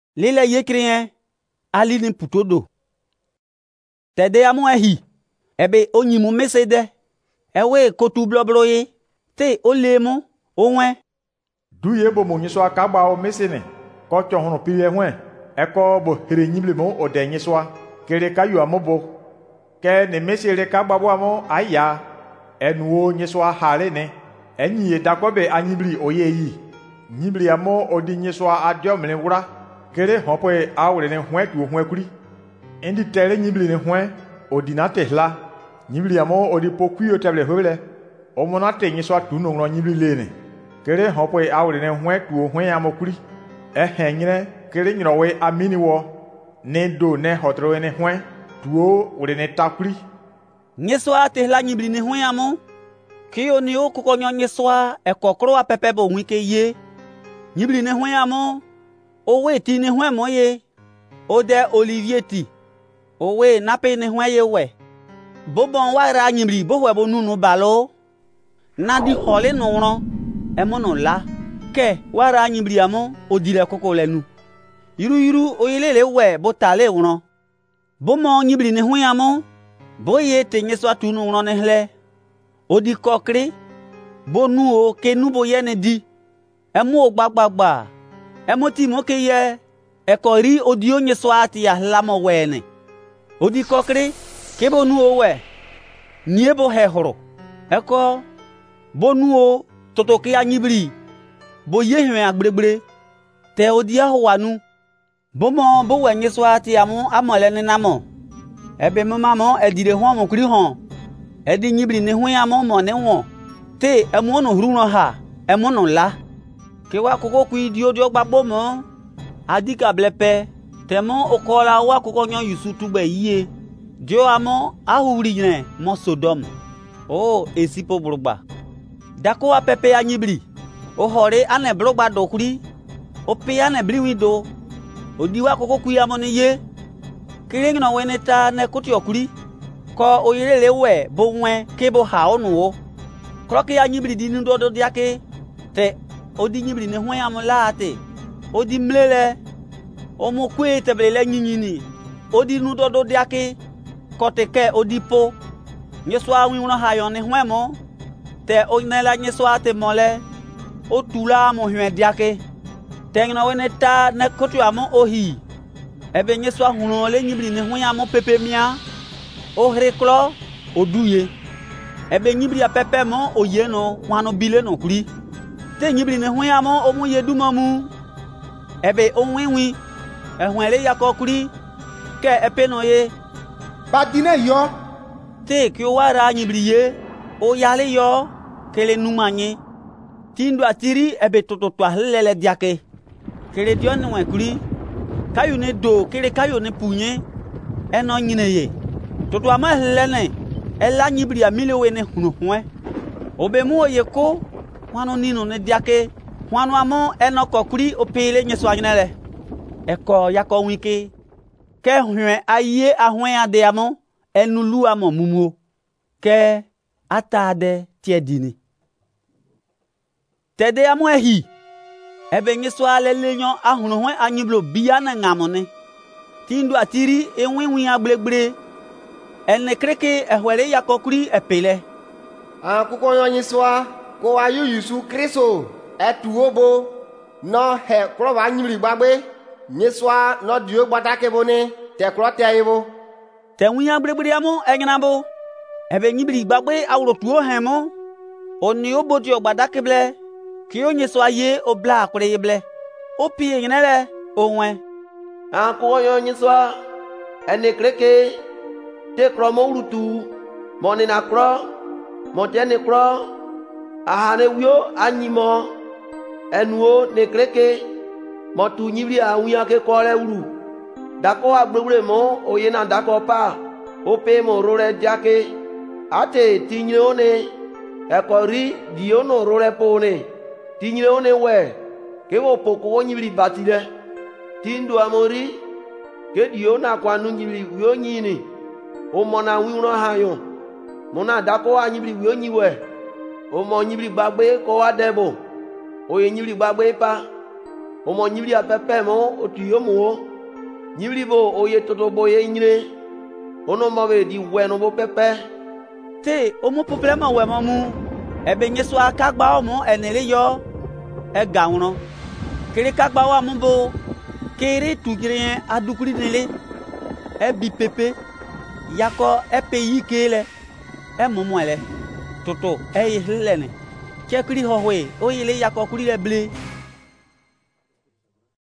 Lile yekrien alini putodo. Tede amu ehi. Ebe onyimu mesede. Ewe kotu blobloye. Te olemu onwe. Duye bo mo nyiswa kagba o mesene. Ko chohunu pile hwen. Eko bo here nyible mo ode nyiswa. Kere kayu amobo. Ke ne mesere kagba bo amo aya. Enuo nyiswa hale ne. Enyi dakobe anyibli oye yi. Nyibli amo odi nyiswa adio mle wura. Kere hopoe awre ne hwen tu hwen kuri. Endi tere nyibli ne hwen odina tehla. Nyibli amo odi pokui o table hole. Omona te nyiswa tu no nyibli lene. Kere hopoe awre ne hwen tu hwen amo kuri. Nyine kere nyrowe amini wo. Ne do ne hotrowe ne hwen tuo ure ne takuri. Nyiswa tehla nyibli ne hwen amo. Kiyo ni o kukonyo nyiswa ekokro a pepe bo wike ye. Nyibli ne hwen amo. Owe ti ne hwen moye. Ode Olivier ti. Owe nape ne hwen ye we. Bobon wara nyibli bo we bo nunu balo. Nadi hole no wron. Emono la. Ke wara nyibli amo odile koko lenu. Yiru oyelele we bo tale wron. Bomo nyibli ne hwen amo. Boye te nyiswa tu no wron ne hle. Odi kokri. Bonu o ke nubo ye ne di. Emu o gbagbagba. Emu ti mo ke ye. Ekori odi o nyiswa ti ya lamo wene. Odi kokri. Ke bonu o we. Nie bo he horo. Eko. Bonu o totoke anyibli. Bo ye hwen agbregbre. Te odi ahwanu. Bomo bo we nyiswa ti amu amole ne namo. Ebe mama edire ho mo kuri ho. Edi nyibli ne hwen amo mo ne won. Te emu no huru no ha. Emu no la. Ke wa koko ku idi odi ogbagbo mo. Adika blepe. Temo okola wa koko nyon yusu tugbe yiye. Dio amo ahuri ne mo Sodom. Oh esipo brugba. Dako wa pepe anyibli. O hore ane brugba dokuri. O pe ane bliwi do. Odi wa koko ku amo ne ye. Kire ngino weneta ne kuti okuri. Ko oyelele we bo nwe ke bo ha onu o. Kroke ya nyibli di ndo do diake. Te odi nyibli ne hwen amula ate. Odi mlele. Omo kwe teblele nyinyini. Odi nudo do diake. Kote ke odi po. Nyeswa winwuna hayon ne hwen mo. Te onela nyeswa te mole. O tula mo hwen diake. Te ngino weneta ne kotu amo ohi. Ebe nyeswa hunole nyibli ne hwen amo pepe mia. O hreklo oduye. Ebe nyibli a pepe mo oye no wano bile no kuri. Te nyibli ne hwen amo omu ye dumamu. Ebe onwenwi. Ehwenle yako kuri. Ke epe no ye. Badine yo. Te kyo wara nyibli ye. O yale yo. Kele numanye. Tindu atiri ebe tototwa lele diake. Kele dion nwen kuri. Kayu ne do kele kayu ne punye. Eno nyine ye. Toto ama helene ela nyibri amile we ne hunu hwe obe mu oye ko wano nino ne diake wano amo eno kokuri opele nyeso anyele eko yako wike ke hwe aye ahwen ade amo enulu amo mumu ke atade tiedini tede amo ehi ebe nyeso alele nyon ahunu hwe anyiblo biya na ngamone tindu atiri enwenwi agblegbre ene kreke ehwele yakokuri epele. Kuko nyiswa ko ayu Yesu Kristo etuobo no he kro wa nyibli gbagbe nyiswa no dio gbadake bone te kro te ayibo. Te wiya gbregbre amo egnabo. Ebe nyibli gbagbe awro tuo hemo. Oni obodi ogbadake ble ki o nyiswa ye obla akure yeble. Opi egnele onwe. Kuko nyiswa ene kreke te kro mo urutu moni na kro mo te ne kro ahane wio anyimo enuo ne kreke mo tu nyibri awuya ke kole uru dako agbegbre mo oye na dako pa ope mo rore diake ate tinye one ekori dio no rore pone tinye one we ke wo poko nyibri batile tindu amori ke dio na kwanu nyibri wio nyini o mona winro hayon mona dako anyibri wi onyiwe o mo nyibri gbagbe ko wa debo o ye nyibri gbagbe pa o mo nyibli a pepe mo o tu yo mo nyibli bo o ye toto bo ye nyre ono mo be di we no bo pepe te o mo problème we mo mu ebe nye so akagba o mo enele yo e gawno kere kagba wa mu bo kere tujire adukuri nele e bi pepe yako e peyi kele e momo ele toto e yele ne chekri howe o yele yako kuri le ble